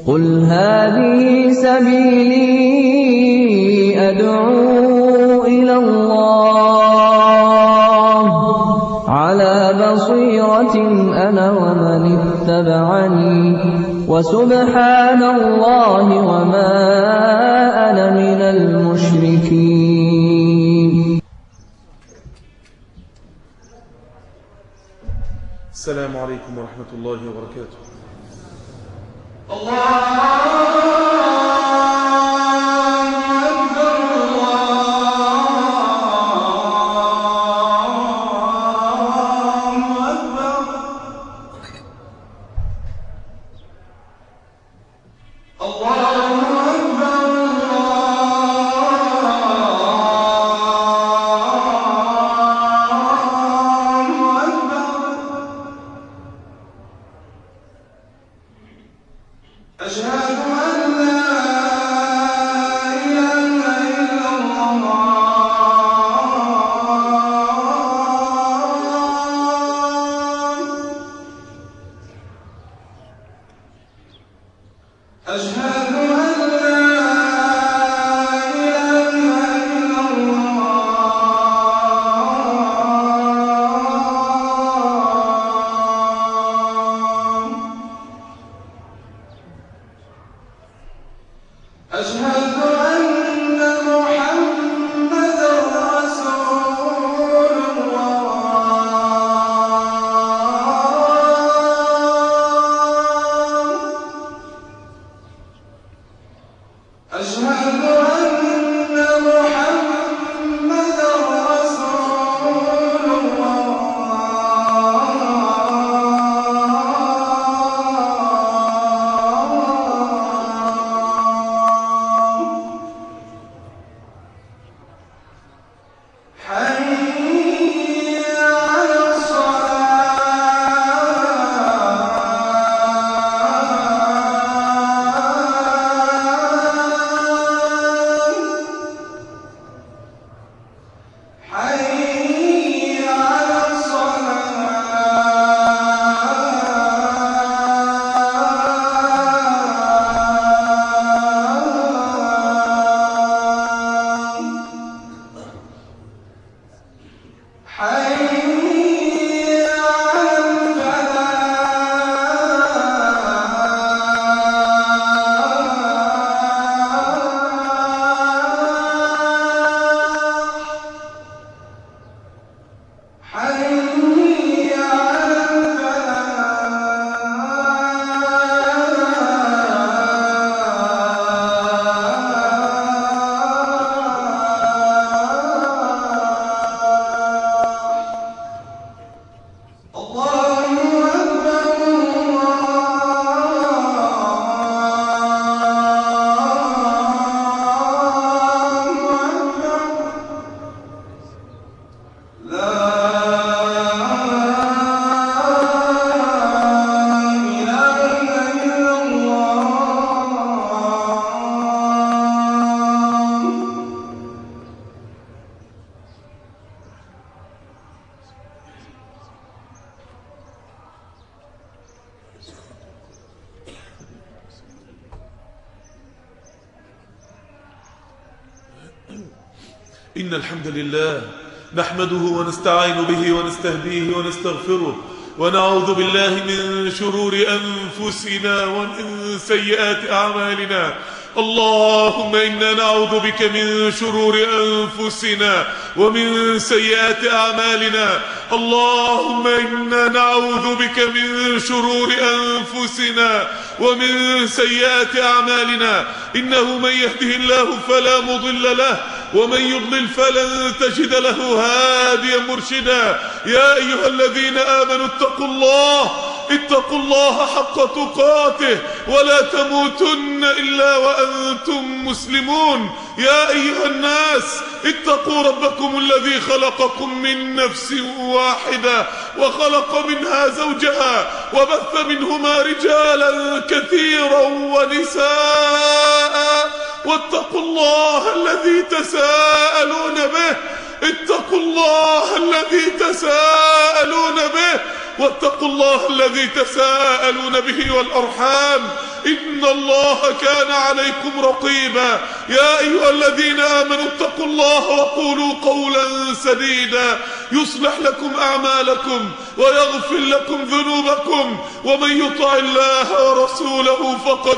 قل هذه سبيلي أدعو إلى الله على بصيرة أنا ومن اتبعني وسبحان الله وما أنا من المشركين. السلام عليكم ورحمة الله وبركاته. إن الحمد لله نحمده ونستعين به ونستهديه ونستغفره ونعوذ بالله من شرور أنفسنا ومن سيئات أعمالنا. اللهم إنا نعوذ بك من شرور أنفسنا ومن سيئات أعمالنا. اللهم إنا نعوذ بك من شرور أنفسنا ومن سيئات أعمالنا. إنه من يهده الله فلا مضل له ومن يضلل فلن تجد له هاديا مرشدا. يا أيها الذين آمنوا اتقوا الله حق تقاته ولا تموتن إلا وأنتم مسلمون. يا أيها الناس اتقوا ربكم الذي خلقكم من نفس واحدة وخلق منها زوجها وبث منهما رجالا كثيرا ونساء واتقوا الله الذي تساءلون به. اتقوا الله الذي تساءلون به واتقوا الله الذي تساءلون به والأرحام إن الله كان عليكم رقيبا. يا أيها الذين آمنوا اتقوا الله وقولوا قولا سديدا يصلح لكم أعمالكم ويغفر لكم ذنوبكم ومن يطع الله ورسوله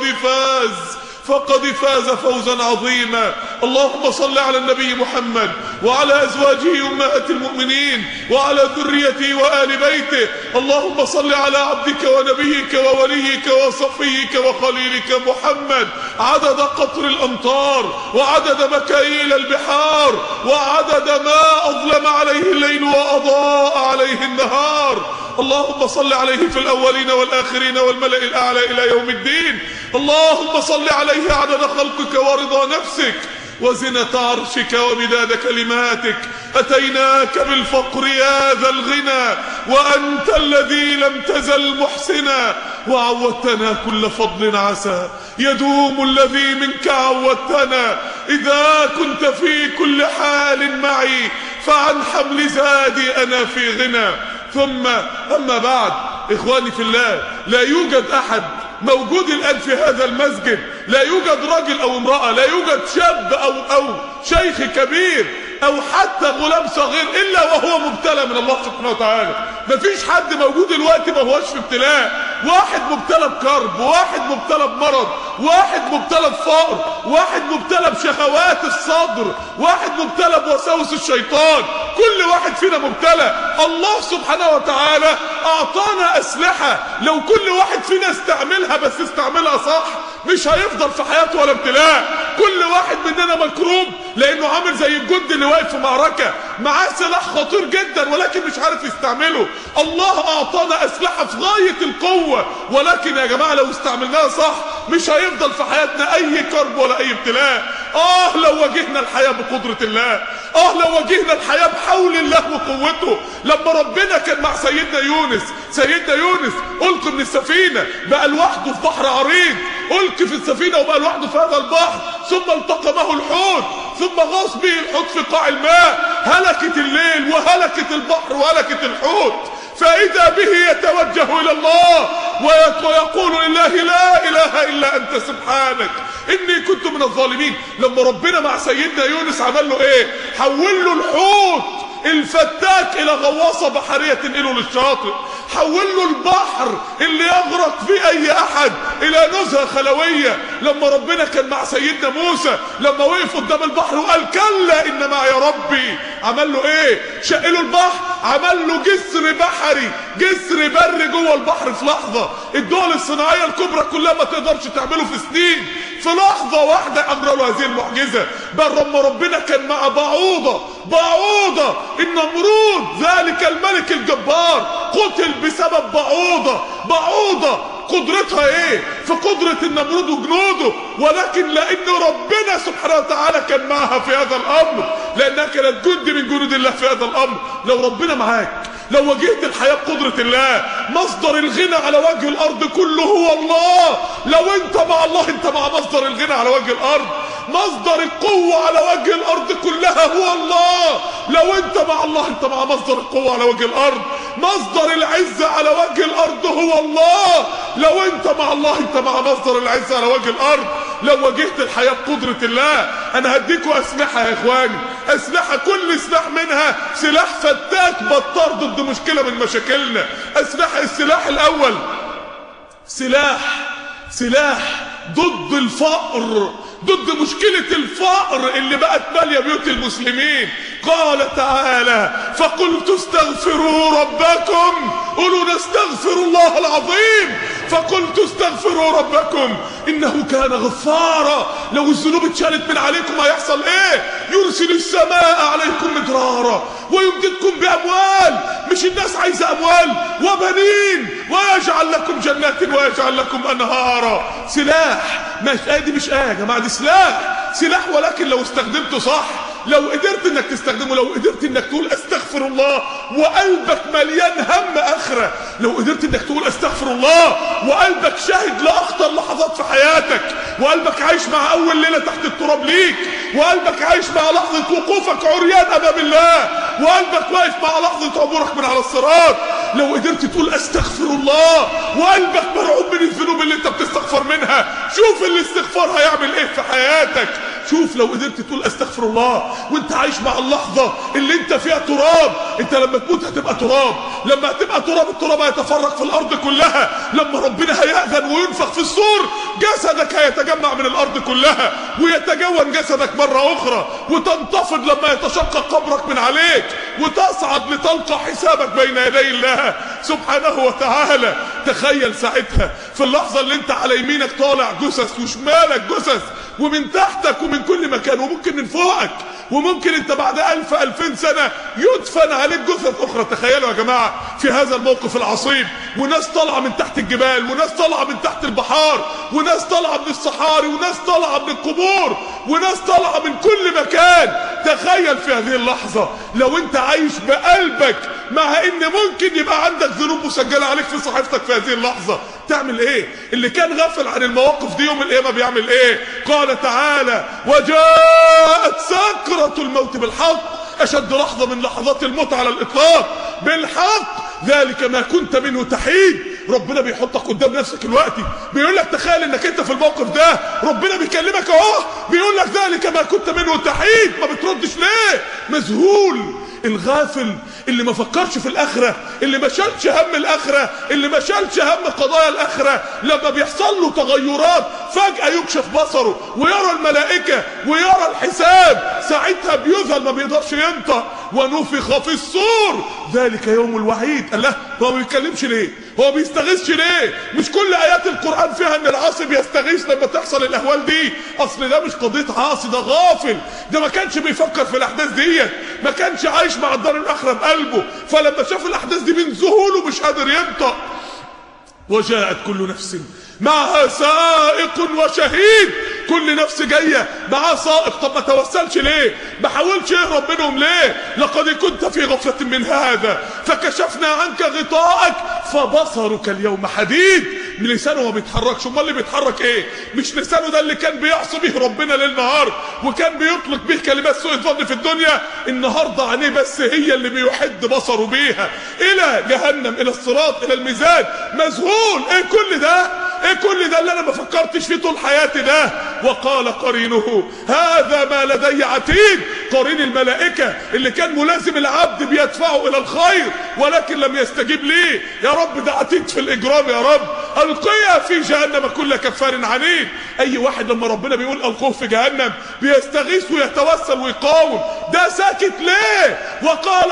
فقد فاز فوزا عظيما. اللهم صل على النبي محمد وعلى أزواجه أمهات المؤمنين وعلى ذريته وآل بيته. اللهم صل على عبدك ونبيك ووليك وصفيك وخليلك محمد عدد قطر الأمطار وعدد مكاييل البحار وعدد ما أظلم عليه الليل وأضاء عليه النهار. اللهم صل عليه في الأولين والآخرين والملأ الأعلى إلى يوم الدين. اللهم صل عليه عدد خلقك ورضا نفسك وزنة عرشك ومداد كلماتك. أتيناك بالفقر يا ذا الغنى وأنت الذي لم تزل محسنا وعودتنا كل فضل عسى يدوم الذي منك عودتنا. إذا كنت في كل حال معي فعن حمل زادي أنا في غنى. ثم أما بعد، إخواني في الله، لا يوجد أحد موجود الآن في هذا المسجد، لا يوجد رجل أو امرأة، لا يوجد شاب أو شيخ كبير أو حتى غلام صغير إلا وهو مبتلى من الله سبحانه وتعالى. مفيش حد موجود الوقت ما هوش في ابتلاء. واحد مبتلى بكرب، واحد مبتلى بمرض، واحد مبتلى بفقر، واحد مبتلى بشهوات الصدر، واحد مبتلى بوساوس الشيطان. كل واحد فينا مبتلى. الله سبحانه وتعالى أعطانا أسلحة لو كل واحد فينا استعملها، بس استعملها صح، مش هيفضل في حياته ولا ابتلاء. كل واحد مننا مكروب لأنه عامل زي الجندي اللي واقف في معركة معاه سلاح خطير جدا ولكن مش عارف يستعمله. الله أعطانا أسلحة في غاية القوة، ولكن يا جماعة لو استعملناها صح مش هيفضل في حياتنا أي كرب ولا أي ابتلاء. لو واجهنا الحياة بقدرة الله، لو واجهنا الحياة بحول الله وقوته. لما ربنا كان مع سيدنا يونس ألقي من السفينة بقى لوحده في بحر عريض، ألقي في السفينة وبقى لوحده في هذا البحر، ثم التقمه الحوت، ثم غاص به الحوت في قاع الماء، هلكت الليل وهلكت البحر وهلكت الحوت. فإذا به يتوجه إلى الله ويقول لله لا إله إلا أنت سبحانك إني كنت من الظالمين. لما ربنا مع سيدنا يونس عمل له إيه؟ حول له الحوت الفتاك إلى غواصة بحرية تنقله للشاطئ، حول له البحر اللي يغرق فيه أي أحد إلى نزهة خلوية. لما ربنا كان مع سيدنا موسى لما وقف قدام البحر وقال كلا إن معي ربي، عمل له إيه؟ شق له البحر، عمل له جسر بحري، جسر بري جوه البحر في لحظة. الدول الصناعية الكبرى كلها ما تقدرش تعمله في سنين، في لحظة واحدة أمر له هذه المعجزة. بل لما ربنا كان مع بعوضة النمرود ذلك الملك الجبار قتل بسبب بعوضة قدرتها ايه؟ في قدرة النمرود وجنوده، ولكن لأن ربنا سبحانه وتعالى كان معها في هذا الأمر، لأنها كانت جند من جنود الله في هذا الأمر. لو ربنا معاك، لو واجهت الحياة بقدرة الله، مصدر الغنى على وجه الأرض كله هو الله. لو انت مع الله انت مع مصدر الغنى على وجه الأرض. مصدر القوة على وجه الأرض كلها هو الله. لو انت مع الله انت مع مصدر القوة على وجه الأرض. مصدر العزة على وجه الأرض هو الله. لو انت مع الله انت مع مصدر العزة على وجه الأرض. لو واجهت الحياة بقدرة الله، انا هديكوا اسلحة يا اخواني، اسلحة كل سلاح منها سلاح فتاك بطار ضد مشكلة من مشاكلنا. السلاح الاول سلاح ضد الفقر، ضد مشكلة الفقر اللي بقت مالية بيوت المسلمين. قال تعالى فقلت استغفروا ربكم، قولوا نستغفر الله العظيم. فقلت استغفروا ربكم إنه كان غفارا. لو الذنوب اتشالت من عليكم هيحصل ايه؟ يرسل السماء عليكم مدرارا ويمددكم بأموال. مش الناس عايزة أموال وبنين، ويجعل لكم جنات ويجعل لكم أنهارا. سلاح، مش آية يا جماعة، دي سلاح، ولكن لو استخدمته صح، لو قدرت انك تستخدمه، لو قدرت انك تقول استغفر الله وقلبك مليان هم اخره، لو قدرت انك تقول استغفر الله وقلبك شاهد لاخطر لحظات في حياتك، وقلبك عايش مع اول ليله تحت التراب ليك، وقلبك عايش مع لحظه وقوفك عريان امام الله، وقلبك واقف مع لحظه عبورك من على الصراط، لو قدرت تقول استغفر الله وقلبك مرعوب من الذنوب اللي انت بتستغفر منها، شوف الاستغفار هيعمل ايه في حياتك. شوف لو قدرت تقول استغفر الله وانت عايش مع اللحظة اللي انت فيها تراب، انت لما تموت هتبقى تراب، لما هتبقى تراب التراب هيتفرق في الارض كلها، لما ربنا هيأذن وينفخ في الصور جسدك هيتجمع من الارض كلها ويتجون جسدك مرة اخرى، وتنتفض لما يتشقق قبرك من عليك وتصعد لتلقى حسابك بين يدي الله سبحانه وتعالى. تخيل ساعتها في اللحظة اللي انت على يمينك طالع جثث وشمالك جثث ومن تحتك ومن كل مكان وممكن من فوقك، وممكن انت بعد 1000-2000 سنة يدفن عليك جثث اخرى. تخيلوا يا جماعة في هذا الموقف العصيب، وناس طالعة من تحت الجبال، وناس طالعة من تحت البحار، وناس طالعة من الصحاري، وناس طالعة من القبور، وناس طالعة من كل مكان. تخيل في هذه اللحظة لو انت عايش بقلبك مع ان ممكن يبقى عندك ذنوب مسجلة عليك في صحيفتك في هذه اللحظة، تعمل ايه؟ اللي كان غافل عن المواقف دي يوم القيامة بيعمل ايه؟ قال تعالى وجاءت سكرة الموت بالحق، اشد لحظة من لحظات الموت على الاطلاق، بالحق ذلك ما كنت منه تحيد. ربنا بيحطك قدام نفسك الوقت، بيقول لك تخيل انك انت في الموقف ده، ربنا بيكلمك اهو بيقول لك ذلك ما كنت منه تحيد، ما بتردش ليه؟ مذهول. الغافل اللي ما فكرش في الاخره، اللي ما شالش هم الاخره، اللي ما شالش هم قضايا الاخره، لما بيحصل له تغيرات فجاه يكشف بصره ويرى الملائكه ويرى الحساب، ساعتها بيذهل ما بيقدرش ينطق. ونفخ في الصور ذلك يوم الوعيد. الله، هو ما بيتكلمش ليه؟ هو بيستغيثش ليه؟ مش كل ايات القران فيها ان العاصي بيستغيث لما تحصل الاهوال دي؟ اصل ده مش قضيه عاصي، ده غافل، ده ما كانش بيفكر في الاحداث ديت، ما كانش عايش مع الدار الاخره بقلبه، فلما شاف الاحداث دي من ذهوله مش قادر ينطق. وجاءت كل نفس معها سائق وشهيد، كل نفس جايه معاه سائق. طب ما توسلش ليه؟ ما حاولش يهرب منهم ليه؟ لقد كنت في غفله من هذا فكشفنا عنك غطاءك فبصرك اليوم حديد. لسانه ما بيتحركش، امال اللي بيتحرك ايه؟ مش لسانه ده اللي كان بيعصي به ربنا ليل نهار وكان بيطلق به كلمات سوء الظن في الدنيا، النهارده عينيه بس هي اللي بيحد بصره بيها الى جهنم، الى الصراط، الى الميزان. مذهول. ايه كل ده؟ ايه كل ده اللي انا ما فكرتش فيه طول حياتي ده؟ وقال قرينه هذا ما لدي عتيد. قرين الملائكة اللي كان ملازم العبد بيدفعه الى الخير ولكن لم يستجيب ليه. يا رب ده عتيد في الاجرام، يا رب القيا في جهنم كل كفار عنيد. اي واحد لما ربنا بيقول القوه في جهنم بيستغيث ويتوسل ويقاوم، ده ساكت ليه؟ وقال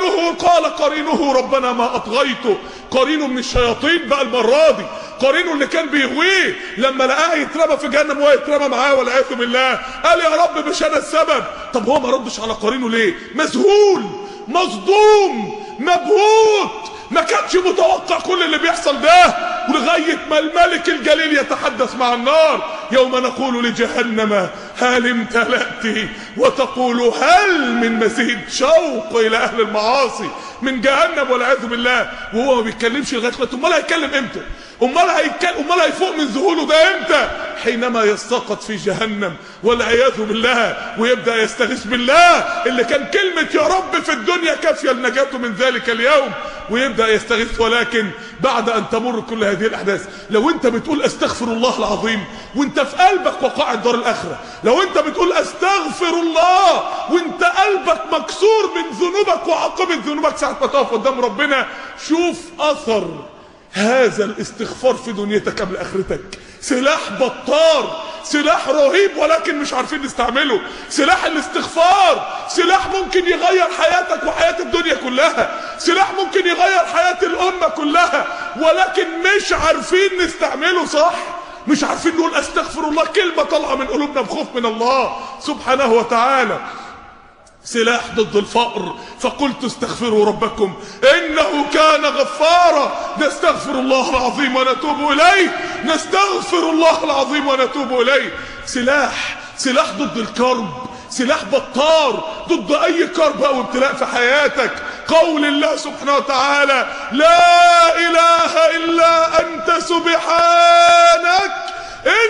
قرينه ربنا ما اطغيته. قرينه من الشياطين بقى المره دي، قرينه اللي كان بيغويه لما لقاه يترمى في جهنم وهو يترمى معاه والعياذ بالله قال يا رب مش انا السبب. طب هو ما ردش على قرينه ليه؟ مذهول، مصدوم، مبهوت، ما كانش متوقع كل اللي بيحصل ده، ولغايه ما الملك الجليل يتحدث مع النار يوم نقول لجهنم هل امتلأت وتقول هل من مزيد. شوق الى اهل المعاصي من جهنم والعياذ بالله، وهو ما بيتكلمش لغايه دلوقتي. امال هيتكلم امتى؟ امال هيفوق من ذهوله ده امتى؟ حينما يسقط في جهنم والعياذ بالله ويبدا يستغيث بالله اللي كان كلمه يا رب في الدنيا كافيه لنجاته من ذلك اليوم، ويبدا يستغيث. ولكن بعد ان تمر كل هذه الاحداث، لو انت بتقول استغفر الله العظيم وانت في قلبك وقاع الدار الاخره، لو انت بتقول استغفر الله وانت قلبك مكسور من ذنوبك وعاقبه ذنوبك ساعه ما تقف قدام ربنا، شوف اثر هذا الاستغفار في دنيتك قبل اخرتك. سلاح بطار، سلاح رهيب ولكن مش عارفين نستعمله. سلاح الاستغفار سلاح ممكن يغير حياتك وحياة الدنيا كلها، سلاح ممكن يغير حياة الامة كلها، ولكن مش عارفين نستعمله صح. مش عارفين نقول استغفر الله، كلمة طالعة من قلوبنا بخوف من الله سبحانه وتعالى. سلاح ضد الفقر، فقلت استغفروا ربكم انه كان غفارا. نستغفر الله العظيم ونتوب اليه، نستغفر الله العظيم ونتوب اليه. سلاح ضد الكرب، سلاح بطار ضد اي كرب او ابتلاء في حياتك. قول الله سبحانه وتعالى لا اله الا انت سبحانك اني كنت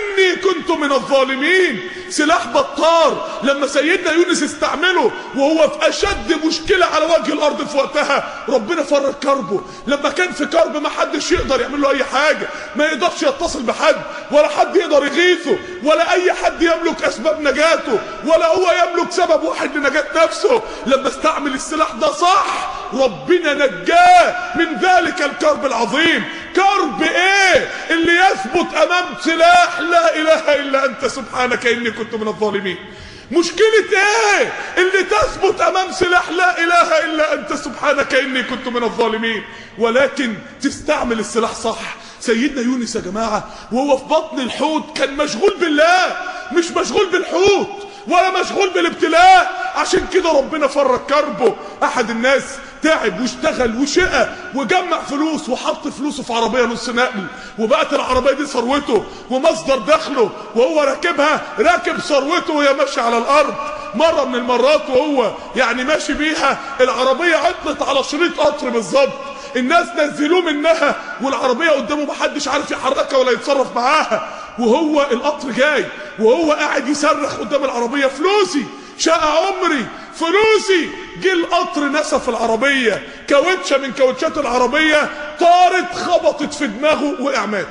كنت من الظالمين. سلاح بطار لما سيدنا يونس استعمله وهو في اشد مشكلة على وجه الارض في وقتها، ربنا فرج كربه. لما كان في كرب ما حدش يقدر يعمل له اي حاجة، ما يقدرش يتصل بحد، ولا حد يقدر يغيثه، ولا اي حد يملك اسباب نجاته، ولا هو يملك سبب واحد لنجاة نفسه. لما استعمل السلاح ده صح، ربنا نجاه من ذلك الكرب العظيم. كرب ايه اللي يثبت امام سلاح لا اله الا انت سبحانك اني كنت من الظالمين؟ مشكلة ايه اللي تثبت امام سلاح لا اله الا انت سبحانك اني كنت من الظالمين؟ ولكن تستعمل السلاح صح. سيدنا يونس يا جماعة وهو في بطن الحوت كان مشغول بالله، مش مشغول بالحوت ولا مشغول بالابتلاء. عشان كده ربنا فرج كربه. احد الناس تعب واشتغل وشقى وجمع فلوس وحط فلوسه في عربية نص نقل، وبقت العربية دي ثروته ومصدر دخله، وهو راكبها راكب ثروته وهي ماشية على الارض. مرة من المرات وهو يعني ماشي بيها العربية عطلت على شريط قطر بالظبط، الناس نزلوه منها والعربية قدامه محدش عارف يحركها ولا يتصرف معاها، وهو القطر جاي وهو قاعد يصرخ قدام العربية: فلوسي، شقى عمري، فلوسي. جه القطر نسف العربية، كاوتشة من كاوتشات العربية طارت خبطت في دماغه وقع مات.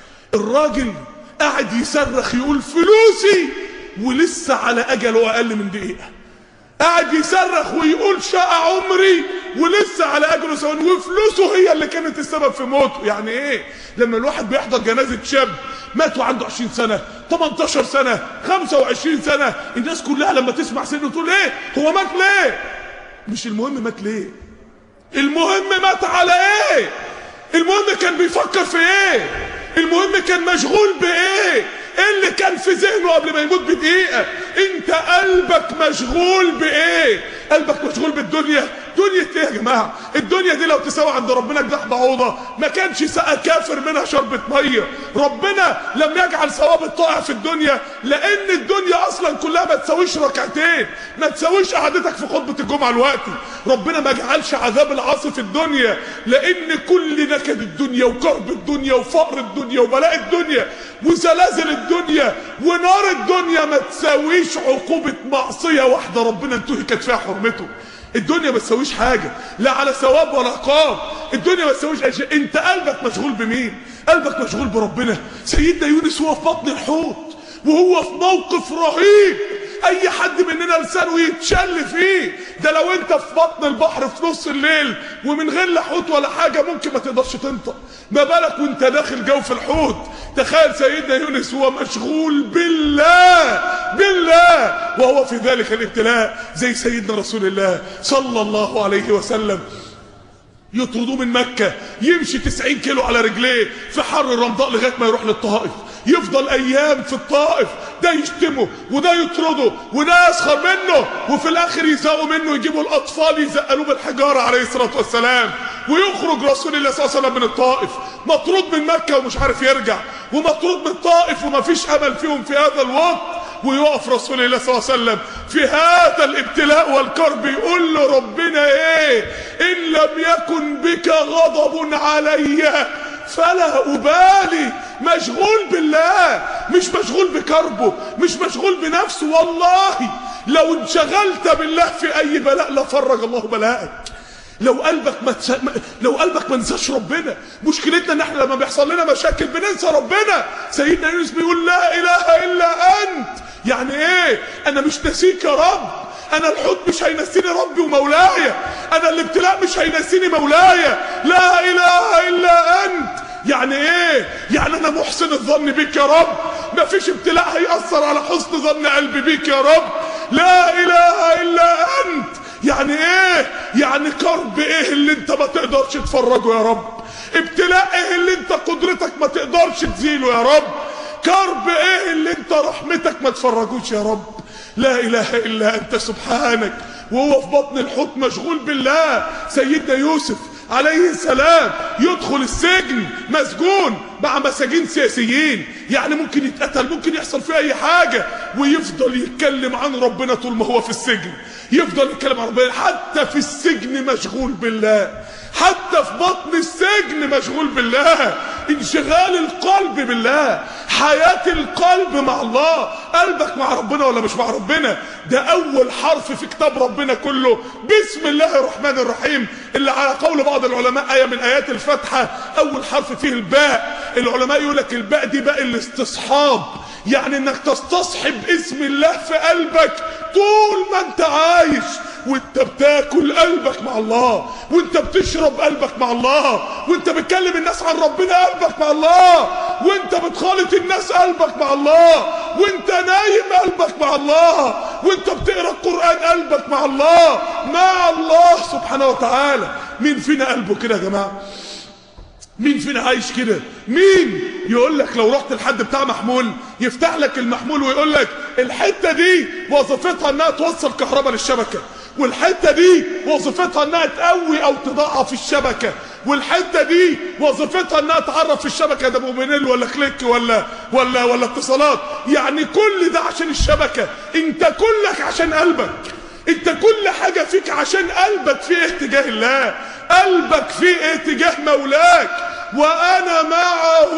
الراجل قاعد يصرخ يقول فلوسي ولسه على اجله اقل من دقيقة، قاعد يصرخ ويقول شقى عمري ولسه على اجله ثواني، وفلوسه هي اللي كانت السبب في موته. يعني ايه لما الواحد بيحضر جنازة شاب مات وعنده 20 سنة 18 سنة 25 سنة، الناس كلها لما تسمع سنه تقول ايه هو مات ليه؟ مش المهم مات ليه، المهم مات على ايه، المهم كان بيفكر في ايه، المهم كان مشغول بايه، ايه اللي كان في ذهنه قبل ما يموت بدقيقة. انت قلبك مشغول بايه؟ قلبك مشغول بالدنيا. دنيا ايه يا جماعة؟ الدنيا دي لو تساوي عند ربنا جناح بعوضة ما كانش سقى كافر منها شربة مية. ربنا لم يجعل ثواب الطائع في الدنيا، لان الدنيا اصلا كلها ما تساويش ركعتين، ما تساويش قعدتك في خطبة الجمعة الوقتي. ربنا ما جعلش عذاب العاصي في الدنيا، لان كل نكد الدنيا وكرب الدنيا وفقر الدنيا وبلاء الدنيا وزلازل الدنيا ونار الدنيا ما تساويش عقوبة معصية واحدة ربنا انتهكت فيها حرمته. الدنيا ما تساويش حاجة، لا على ثواب ولا عقاب. الدنيا ما تساويش اي شيء. انت قلبك مشغول بمين؟ قلبك مشغول بربنا. سيدنا يونس هو في بطن الحوت وهو في موقف رهيب اي حد مننا لسانه يتشل فيه. ده لو انت في بطن البحر في نص الليل ومن غير لا حوت ولا حاجة ممكن ما تقدرش تنطق، ما بالك وانت داخل جوف الحوت. تخيل سيدنا يونس هو مشغول بالله وهو في ذلك الابتلاء. زي سيدنا رسول الله صلى الله عليه وسلم يطردوه من مكة، يمشي 90 كيلو على رجليه في حر الرمضاء لغاية ما يروح للطائف، يفضل ايام في الطائف، ده يشتمه وده يطرده وده يسخر منه، وفي الاخر يزقوا منه، يجيبوا الاطفال يزقلوه بالحجارة عليه الصلاة والسلام. ويخرج رسول الله صلى الله عليه وسلم من الطائف مطرود من مكة ومش عارف يرجع، ومطرود من الطائف ومفيش امل فيهم في هذا الوقت. ويقف رسول الله صلى الله عليه وسلم في هذا الابتلاء والكرب يقول له ربنا ايه؟ ان لم يكن بك غضب علي فلا أبالي. مشغول بالله، مش مشغول بكربه، مش مشغول بنفسه. والله لو انشغلت بالله في اي بلاء لفرج الله بلاءك. لو قلبك ما نساش ربنا. مشكلتنا ان احنا لما بيحصل لنا مشاكل بننسى ربنا. سيدنا يونس بيقول لا اله الا انت. يعني ايه؟ انا مش ناسيك يا رب، انا الحوت مش هينسيني ربي ومولاي، انا الابتلاء مش هينسيني مولاي، لا اله الا انت. يعني ايه؟ يعني انا محسن الظن بيك يا رب، مفيش ابتلاء هيأثر على حسن ظن قلبي بيك يا رب، لا اله الا انت. يعني ايه؟ يعني كرب ايه اللي انت ما تقدرش تفرجه يا رب؟ ابتلاء ايه اللي انت قدرتك ما تقدرش تزيله يا رب؟ كرب ايه اللي انت رحمتك ما تفرجوش يا رب؟ لا اله الا انت سبحانك. وهو في بطن الحوت مشغول بالله. سيدنا يوسف عليه السلام يدخل السجن مسجون مع مساجين سياسيين، يعني ممكن يتقتل، ممكن يحصل فيه اي حاجة، ويفضل يتكلم عن ربنا طول ما هو في السجن، يفضل يتكلم عن ربنا. حتى في السجن مشغول بالله، حتى في بطن السجن مشغول بالله. انشغال القلب بالله. حياة القلب مع الله. قلبك مع ربنا ولا مش مع ربنا؟ ده اول حرف في كتاب ربنا كله، بسم الله الرحمن الرحيم، اللي على قول بعض العلماء آية من آيات الفاتحة اول حرف فيه الباء. العلماء يقول لك الباء دي باء الاستصحاب، يعني انك تستصحب اسم الله في قلبك طول ما انت عايش، وانت بتاكل قلبك مع الله، وانت بتشرب قلبك مع الله، وانت بتكلم الناس عن ربنا قلبك مع الله، وانت بتخالط الناس قلبك مع الله، وانت نايم قلبك مع الله، وانت بتقرا القرآن قلبك مع الله، مع الله سبحانه وتعالى. مين فينا قلبه كده يا جماعة؟ مين فينا عايش كده؟ مين يقول لك لو رحت لحد بتاع محمول يفتح لك المحمول ويقول لك الحته دي وظيفتها انها توصل كهرباء للشبكه، والحته دي وظيفتها انها تقوي او تضعف الشبكه، والحته دي وظيفتها انها تعرف في الشبكه ده موبينيل ولا كليك ولا اتصالات. يعني كل ده عشان الشبكه. انت كلك عشان قلبك، انت كل حاجه فيك عشان قلبك فيه اتجاه الله، قلبك فيه اتجاه مولاك. وانا معه.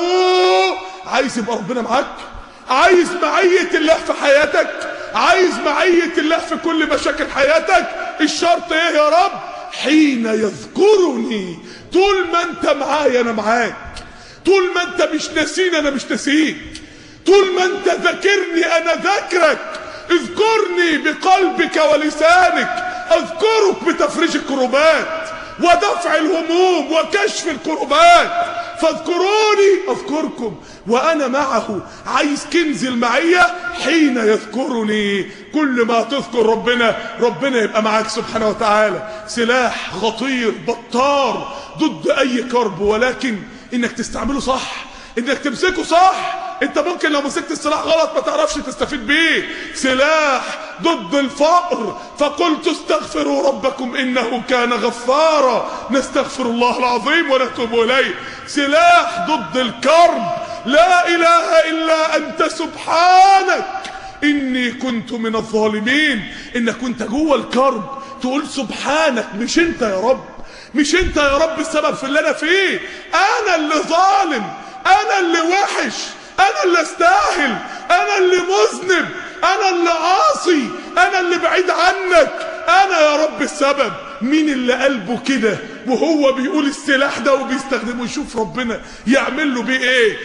عايز يبقى ربنا معاك؟ عايز معية الله في حياتك؟ عايز معية الله في كل مشاكل حياتك؟ الشرط ايه يا رب؟ حين يذكرني. طول ما انت معايا انا معاك، طول ما انت مش ناسيني انا مش ناسيك، طول ما انت ذاكرني انا ذاكرك. اذكرني بقلبك ولسانك، اذكرك بتفريج الكروبات ودفع الهموم وكشف الكروبات، فاذكروني اذكركم وانا معه. عايز كنز المعية؟ حين يذكرني. كل ما تذكر ربنا يبقى معاك سبحانه وتعالى. سلاح خطير بطار ضد اي كرب، ولكن انك تستعمله صح، انك تمسكه صح. انت ممكن لو مسكت السلاح غلط ما تعرفش تستفيد بيه. سلاح ضد الفقر، فقلت استغفروا ربكم انه كان غفارا، نستغفر الله العظيم ونتوب اليه. سلاح ضد الكرب، لا اله الا انت سبحانك اني كنت من الظالمين. انك كنت جوه الكرب تقول سبحانك، مش انت يا رب، مش انت يا رب السبب في اللي انا فيه. انا اللي ظالم، انا اللي وحش، انا اللي استاهل، انا اللي مذنب، انا اللي عاصي، انا اللي بعيد عنك، انا يا رب السبب. مين اللي قلبه كده وهو بيقول السلاح ده وبيستخدمه؟ يشوف ربنا يعمل له بيه ايه.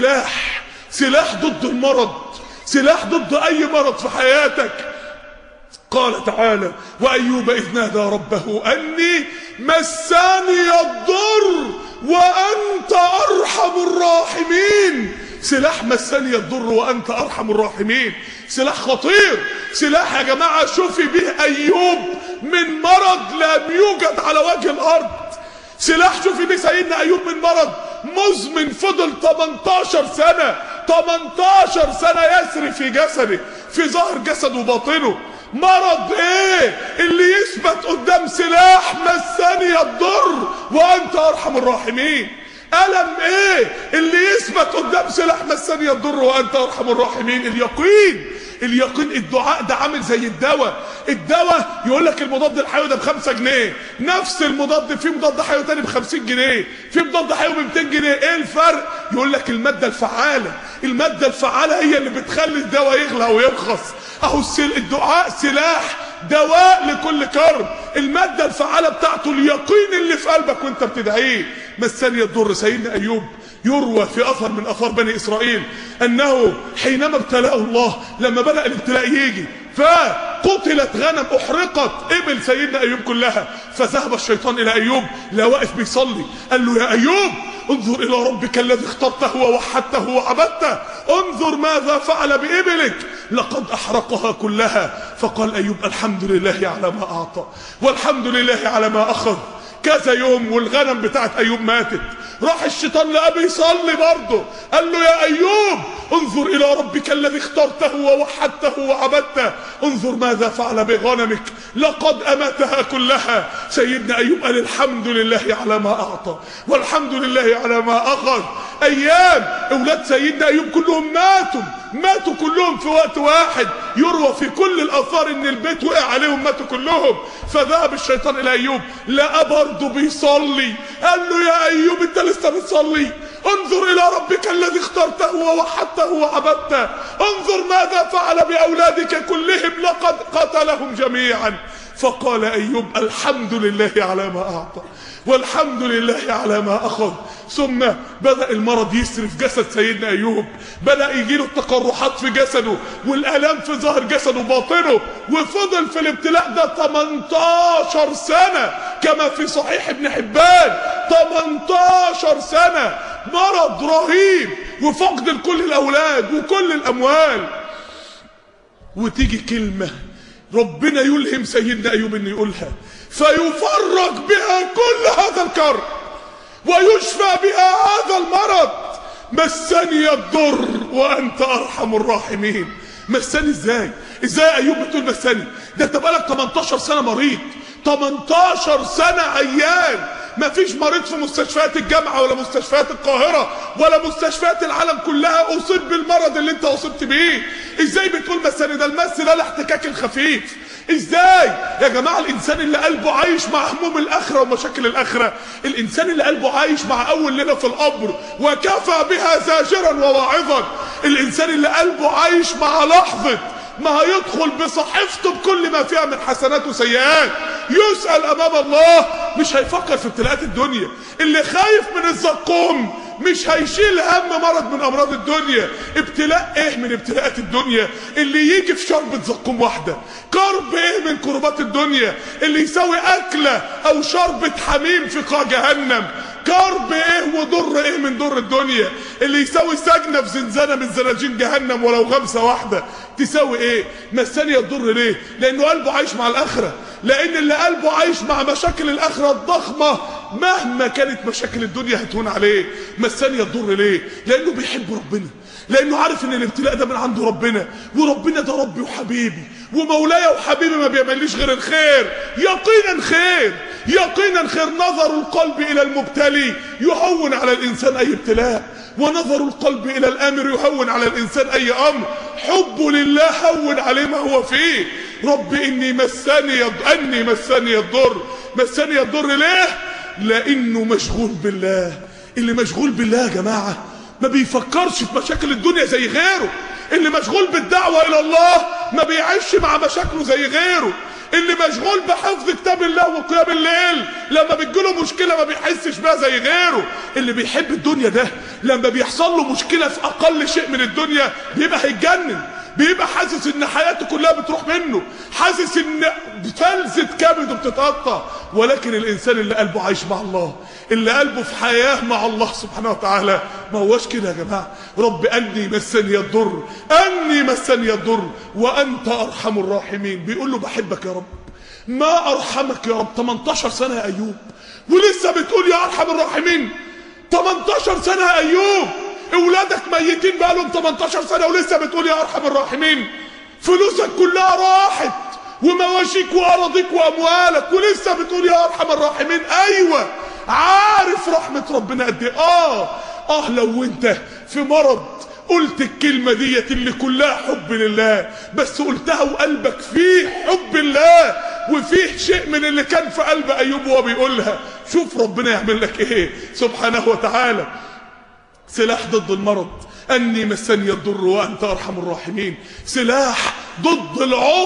سلاح ضد المرض، سلاح ضد اي مرض في حياتك. قال تعالى وايوب اذ نادى ربه اني مسني الضر وانت ارحم الراحمين. سلاح مسني الضر وانت ارحم الراحمين، سلاح خطير. سلاح يا جماعه شوفي به ايوب من مرض لم يوجد على وجه الارض. سلاح شوفي به سيدنا ايوب من مرض مزمن فضل 18 سنه، 18 سنه يسري في جسده، في ظهر جسده وباطنه. مرض ايه اللي يثبت قدام سلاح مسني الضر وانت ارحم الراحمين؟ ألم ايه اللي يثبت قدام سلاح مسني الضر وانت ارحم الراحمين؟ اليقين. الدعاء ده عامل زي الدواء يقول لك المضاد الحيوي ده ب5 جنيه، نفس المضاد في مضاد حيوي تاني ب50 جنيه، في مضاد حيوي ب200 جنيه. ايه الفرق؟ يقول لك المادة الفعالة هي اللي بتخلي الدواء يغلى ويرخص. اهو الدعاء سلاح دواء لكل كرب. المادة الفعالة بتاعته اليقين اللي في قلبك وانت بتدعيه. مسني الضر. سيدنا ايوب يروى في اثر من اثار بني اسرائيل انه حينما ابتلاه الله، لما بدأ الابتلاء يجي فقتلت غنم، احرقت ابل سيدنا ايوب كلها، فذهب الشيطان الى ايوب لا واقف بيصلي، قال له يا ايوب انظر الى ربك الذي اخترته ووحدته وعبدته، انظر ماذا فعل بابلك لقد احرقها كلها. فقال ايوب الحمد لله على ما اعطى والحمد لله على ما اخذ. كذا يوم والغنم بتاعت ايوب ماتت، راح الشيطان لقاه بيصلي برضه، قال له يا ايوب انظر الى ربك الذي اخترته ووحدته وعبدته، انظر ماذا فعل بغنمك لقد اماتها كلها. سيدنا ايوب قال الحمد لله على ما اعطى والحمد لله على ما اخذ. ايام اولاد سيدنا ايوب كلهم ماتوا كلهم في وقت واحد. يروى في كل الاثار ان البيت وقع عليهم ماتوا كلهم. فذهب الشيطان الى ايوب لقى برضه بيصلي، قال له يا ايوب انت لسه بتصلي؟ انظر الى ربك الذي اخترته ووحدته وعبدته، انظر ماذا فعل باولادك كلهم لقد قتلهم جميعا. فقال ايوب الحمد لله على ما اعطى والحمد لله على ما اخذ. ثم بدأ المرض يسري في جسد سيدنا ايوب، بدأ يجيله التقرحات في جسده والالام في ظهر جسده وباطنه، وفضل في الابتلاء ده 18 سنة كما في صحيح ابن حبان. 18 سنة مرض رهيب وفقد لكل الاولاد وكل الاموال. وتيجي كلمة ربنا يلهم سيدنا ايوب انه يقولها فيفرج بها كل هذا الكرب ويشفى بها هذا المرض. مسني الضر وانت ارحم الراحمين. مسني ازاي ايوب بتقول مسني؟ ده انت بقالك 18 سنة مريض، 18 سنة عيان. ما فيش مريض في مستشفيات الجامعة ولا مستشفيات القاهرة ولا مستشفيات العالم كلها اصيب بالمرض اللي انت اصبت بيه. ازاي بتقول مسني؟ ده المس ده الاحتكاك الخفيف. ازاي يا جماعة؟ الانسان اللي قلبه عايش مع هموم الاخرة ومشاكل الاخرة، الانسان اللي قلبه عايش مع اول ليلة في القبر وكفى بها زاجرا وواعظا، الانسان اللي قلبه عايش مع لحظة ما هيدخل بصحيفته بكل ما فيها من حسنات وسيئات يسأل امام الله، مش هيفكر في ابتلاءات الدنيا. اللي خايف من الزقوم مش هيشيل هم مرض من امراض الدنيا. ابتلاء ايه من ابتلاءات الدنيا اللي يجي في شربة زقوم واحدة؟ كرب ايه من كربات الدنيا اللي يساوي اكلة او شربة حميم في قاع جهنم؟ كرب ايه وضر ايه من ضر الدنيا اللي يساوي سجنة في زنزانة من زناجين جهنم ولو غمسة واحدة تساوي ايه؟ مساني الضر ليه؟ لانه قلبه عايش مع الاخرة. لان اللي قلبه عايش مع مشاكل الاخرة الضخمة مهما كانت مشاكل الدنيا هتهون عليه. مساني الضر ليه؟ لانه بيحب ربنا، لانه عارف ان الابتلاء ده من عند ربنا، وربنا ده ربي وحبيبي ومولاي وحبيبي ما بيعمليش غير الخير. يقينا خير، يقينا خير. نظر القلب الى المبتلي يهون على الانسان اي ابتلاء، ونظر القلب الى الامر يهون على الانسان اي امر. حبه لله هون عليه ما هو فيه. رب اني مسني الضر. مسني الضر ليه؟ لانه مشغول بالله. اللي مشغول بالله يا جماعة ما بيفكرش في مشاكل الدنيا زي غيره. اللي مشغول بالدعوة الى الله ما بيعيش مع مشاكله زي غيره. اللي مشغول بحفظ كتاب الله وقيام الليل لما بتجيله مشكلة ما بيحسش بها زي غيره. اللي بيحب الدنيا ده لما بيحصل له مشكلة في اقل شيء من الدنيا بيبقى هيتجنن، بيبقى حاسس ان حياته كلها بتروح منه، حاسس ان فلذة كبده بتتقطع. ولكن الانسان اللي قلبه عايش مع الله، اللي قلبه في حياة مع الله سبحانه وتعالى، ما هوش كده يا جماعة. رب اني مسني الضر وانت ارحم الراحمين. بيقول له بحبك يا رب، ما ارحمك يا رب. 18 سنة يا ايوب ولسه بتقول يا ارحم الراحمين. 18 سنة يا ايوب، اولادك ميتين بقالهم 18 سنة ولسه بتقول يا ارحم الراحمين. فلوسك كلها راحت ومواشيك واراضيك واموالك ولسه بتقول يا ارحم الراحمين. ايوه عارف رحمة ربنا قد ايه. لو انت في مرض قلت الكلمة ديت اللي كلها حب لله، بس قلتها وقلبك فيه حب الله وفيه شيء من اللي كان في قلب ايوب وهو بيقولها. شوف ربنا يعمل لك ايه سبحانه وتعالى. سلاح ضد المرض اني مسني الضر وانت ارحم الراحمين. سلاح ضد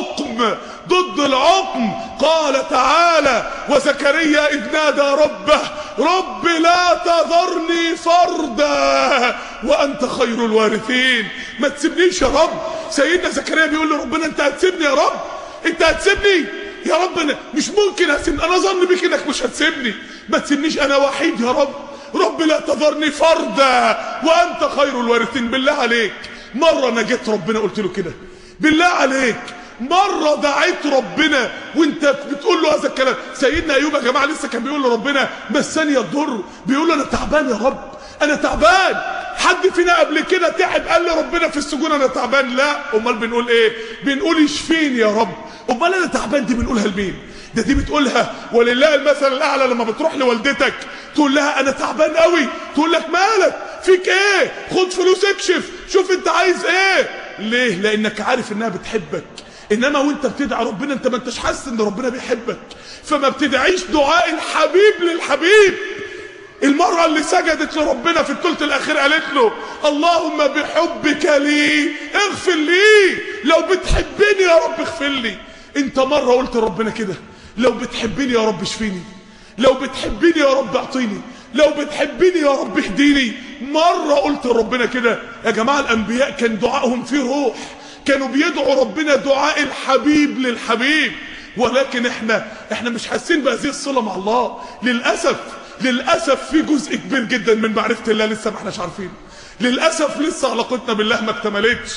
العقم. قال تعالى وزكريا اذ نادى ربه رب لا تذرني فردا وانت خير الوارثين. ما تسيبنيش يا رب. سيدنا زكريا بيقول لربنا انت هتسيبني يا رب؟ انت هتسيبني يا رب؟ أنا مش ممكن هسيبني، انا ظن بك انك مش هتسيبني. ما تسيبنيش، انا وحيد يا رب. رب لا تذرني فردا وانت خير الوارثين. بالله عليك مرة نجيت ربنا قلت له كده؟ بالله عليك مرة دعيت ربنا وانت بتقول له هذا الكلام؟ سيدنا ايوب يا جماعة لسه كان بيقول لربنا مسني الضر، بيقول له انا تعبان يا رب، انا تعبان. حد فينا قبل كده تعب قال لربنا في السجون انا تعبان؟ لا. امال بنقول ايه؟ بنقول اشفيني يا رب. امال انا تعبان دي بنقولها لمين؟ دي بتقولها ولله المثل الاعلى لما بتروح لوالدتك تقول لها انا تعبان قوي، تقول لك مالك فيك ايه؟ خد فلوس اكشف شوف انت عايز ايه. ليه؟ لانك عارف انها بتحبك. انما وانت بتدعي ربنا انت ما انتش حاسس ان ربنا بيحبك، فما بتدعيش دعاء الحبيب للحبيب. المرأة اللي سجدت لربنا في الثلث الاخير قالت له اللهم بحبك لي اغفر لي، لو بتحبني يا رب اغفر لي. انت مرة قلت لربنا كده؟ لو بتحبني يا رب اشفيني، لو بتحبني يا رب اعطيني، لو بتحبني يا رب اهديني. مرة قلت لربنا كده؟ يا جماعة الانبياء كان دعائهم فيه روح، كانوا بيدعوا ربنا دعاء الحبيب للحبيب. ولكن احنا مش حاسين بهذه الصلة مع الله. للأسف في جزء كبير جدا من معرفة الله لسه ما احناش عارفين. للأسف لسه علاقتنا بالله ما اكتملتش.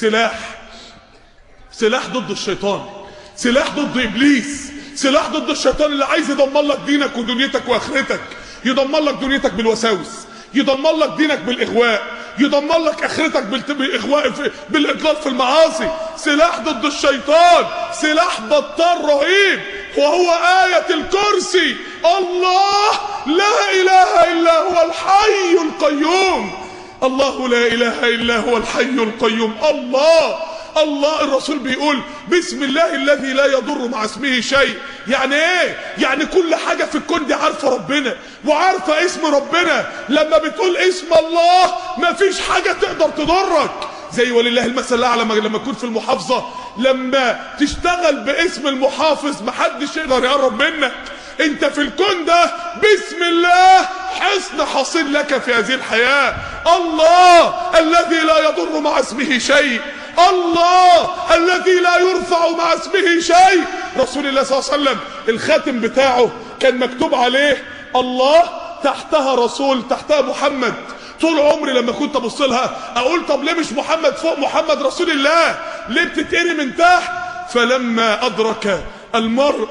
سلاح ضد الشيطان، سلاح ضد إبليس، سلاح ضد الشيطان اللي عايز يدمر لك دينك ودنيتك وآخرتك، يدمر لك دنيتك بالوساوس، يدمر لك دينك بالإغواء، يدمر لك آخرتك بالإغواء بالإضلال في المعاصي. سلاح ضد الشيطان، سلاح بطال رهيب، وهو آية الكرسي. الله لا إله إلا هو الحي القيوم. الله لا إله إلا هو الحي القيوم. الله الرسول بيقول بسم الله الذي لا يضر مع اسمه شيء. يعني ايه؟ يعني كل حاجة في الكون دي عارفة ربنا وعارفة اسم ربنا. لما بتقول اسم الله مفيش حاجة تقدر تضرك. زي ولله المثل الاعلى لما تكون في المحافظة، لما تشتغل باسم المحافظ محدش يقدر يقرب منك. انت في الكون ده بسم الله حصن حصين لك في هذه الحياة. الله الذي لا يضر مع اسمه شيء، الله الذي لا يرفع مع اسمه شيء. رسول الله صلى الله عليه وسلم الخاتم بتاعه كان مكتوب عليه الله، تحتها رسول، تحتها محمد. طول عمري لما كنت ابص لها اقول طب ليه مش محمد فوق محمد رسول الله؟ ليه بتتقري من تحت؟ فلما ادرك المرء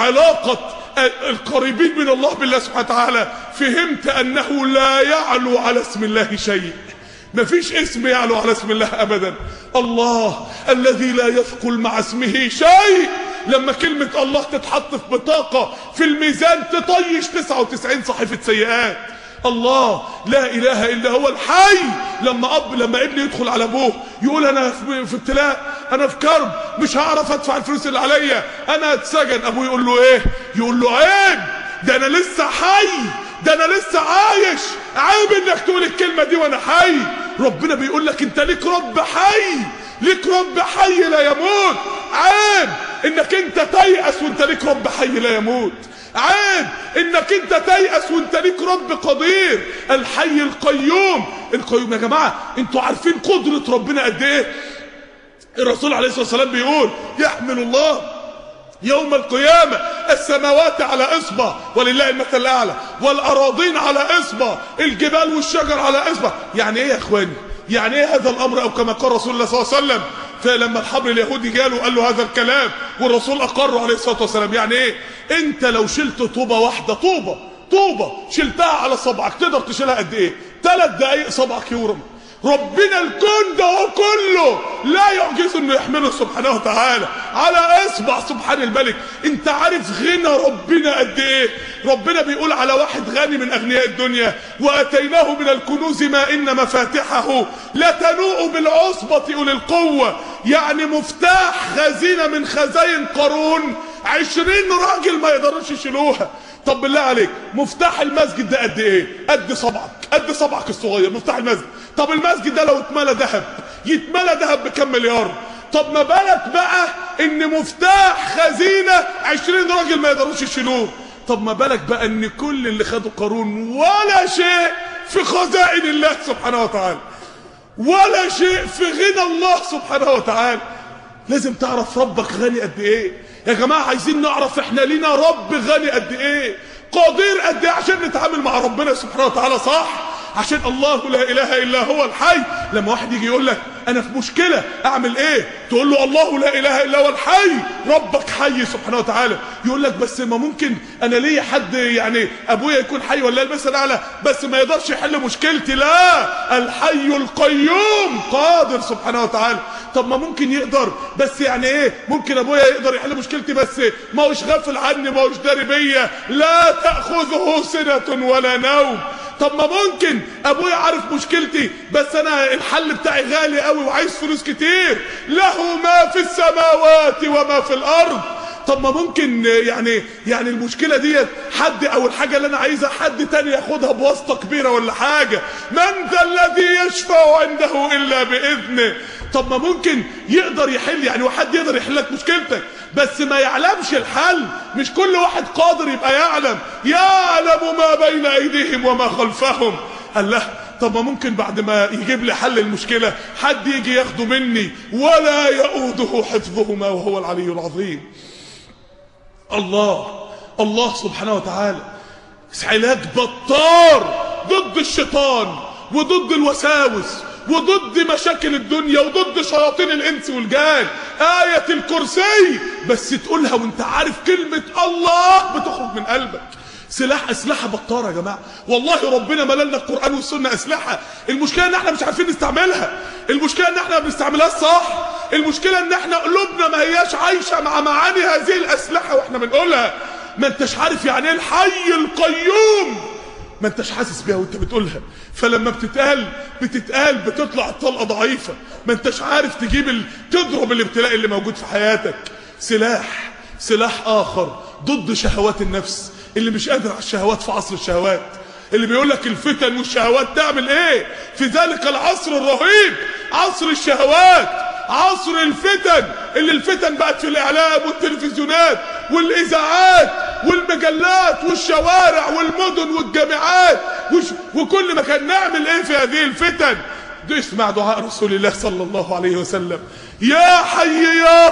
علاقة القريبين من الله بالله سبحانه وتعالى فهمت انه لا يعلو على اسم الله شيء. مفيش اسم يعلو على اسم الله ابدا. الله الذي لا يثقل مع اسمه شيء. لما كلمة الله تتحط في بطاقة في الميزان تطيش 99 صحيفة سيئات. الله لا اله الا هو الحي. لما ابني يدخل على ابوه يقول انا في ابتلاء، انا في كرب، مش هعرف ادفع الفلوس اللي عليا، انا اتسجن، ابوه يقول له ايه؟ يقول له عيب، ده انا لسه حي، ده انا لسه عايش، عيب انك تقول الكلمة دي وانا حي. ربنا بيقول لك انت ليك رب حي، ليك رب حي لا يموت. عيب انك انت تيأس وانت ليك رب حي لا يموت. عيب انك انت تيأس وانت ليك رب قدير. الحي القيوم. القيوم يا جماعة انتوا عارفين قدرة ربنا قد ايه؟ الرسول عليه الصلاة والسلام بيقول يحمل الله يوم القيامة السماوات على اصبع ولله المثل الاعلى، والاراضين على اصبع، الجبال والشجر على اصبع. يعني ايه يا اخواني؟ يعني ايه هذا الامر؟ او كما قال رسول الله صلى الله عليه وسلم، فلما الحبر اليهودي جاله قال له هذا الكلام والرسول اقره عليه الصلاة والسلام. يعني ايه؟ انت لو شلت طوبة واحدة، طوبة شلتها على صبعك تقدر تشيلها قد ايه؟ 3 دقايق صبعك يورم. ربنا الكون ده كله لا يعجز انه يحمله سبحانه وتعالى على اصبع. سبحان الملك. انت عارف غنى ربنا قد ايه؟ ربنا بيقول على واحد غني من اغنياء الدنيا واتيناه من الكنوز ما ان مفاتحه لتنوء بالعصبة اولي القوة. يعني مفتاح خزينة من خزاين قارون 20 راجل ما يقدروش يشيلوها. طب بالله عليك مفتاح المسجد ده قد ايه؟ قد صبعك الصغير مفتاح المسجد. طب المسجد ده لو اتملى ذهب يتملى ذهب بكم مليار؟ طب ما بالك بقى ان مفتاح خزينة 20 راجل ما يقدروش يشيلوه؟ طب ما بالك بقى ان كل اللي خدوا قارون ولا شيء في خزائن الله سبحانه وتعالى، ولا شيء في غنى الله سبحانه وتعالى. لازم تعرف ربك غني قد ايه يا جماعة. عايزين نعرف احنا لينا رب غني قد ايه، قدير قد ايه، عشان نتعامل مع ربنا سبحانه وتعالى صح. عشان الله لا اله الا هو الحي. لما واحد يجي يقول لك انا في مشكلة اعمل ايه؟ تقول له الله لا اله الا هو الحي، ربك حي سبحانه وتعالى. يقول لك بس ما ممكن انا ليا حد يعني ابويا يكون حي ولا المثل الاعلى بس ما يقدرش يحل مشكلتي. لا، الحي القيوم قادر سبحانه وتعالى. طب ما ممكن يقدر بس يعني ايه؟ ممكن ابويا يقدر يحل مشكلتي بس ما هوش غافل عني، ما هوش داري بيا. لا تأخذه سنة ولا نوم. طب ما ممكن ابويا عارف مشكلتي بس انا الحل بتاعي غالي قوي وعايز فلوس كتير. له ما في السماوات وما في الارض. طب ما ممكن يعني المشكلة ديت حد او الحاجة اللي انا عايزها حد تاني ياخدها بواسطة كبيرة ولا حاجة. من ذا الذي يشفع عنده الا باذنه. طب ما ممكن يقدر يحل، يعني واحد يقدر يحل لك مشكلتك بس ما يعلمش الحل. مش كل واحد قادر يبقى يعلم ما بين ايديهم وما خلفهم. قال له طب ما ممكن بعد ما يجيب لي حل المشكلة حد يجي ياخده مني ولا يؤوده حفظهما وهو العلي العظيم. الله سبحانه وتعالى علاج بطار ضد الشيطان وضد الوساوس وضد مشاكل الدنيا وضد شياطين الانس والجان. آية الكرسي بس تقولها وانت عارف كلمة الله بتخرج من قلبك. اسلحة بطارة يا جماعة، والله ربنا مللنا القرآن والسنة اسلحة. المشكلة ان احنا مش عارفين نستعملها، المشكلة ان احنا ما بنستعملهاش صح، المشكلة ان احنا قلوبنا ما هياش عايشة مع معاني هذه الاسلحة واحنا بنقولها. ما انتش عارف يعني ايه الحي القيوم، ما انتش حاسس بيها وانت بتقولها، فلما بتتقال بتطلع الطلقة ضعيفة. ما انتش عارف تضرب الابتلاء اللي موجود في حياتك. سلاح اخر ضد شهوات النفس، اللي مش قادر على الشهوات في عصر الشهوات، اللي بيقولك الفتن والشهوات تعمل ايه في ذلك العصر الرهيب، عصر الشهوات، عصر الفتن، اللي الفتن بقت في الاعلام والتلفزيونات والاذاعات والمجلات والشوارع والمدن والجامعات وكل مكان. نعمل ايه في هذه الفتن؟ اسمع دعاء رسول الله صلى الله عليه وسلم: يا حي يا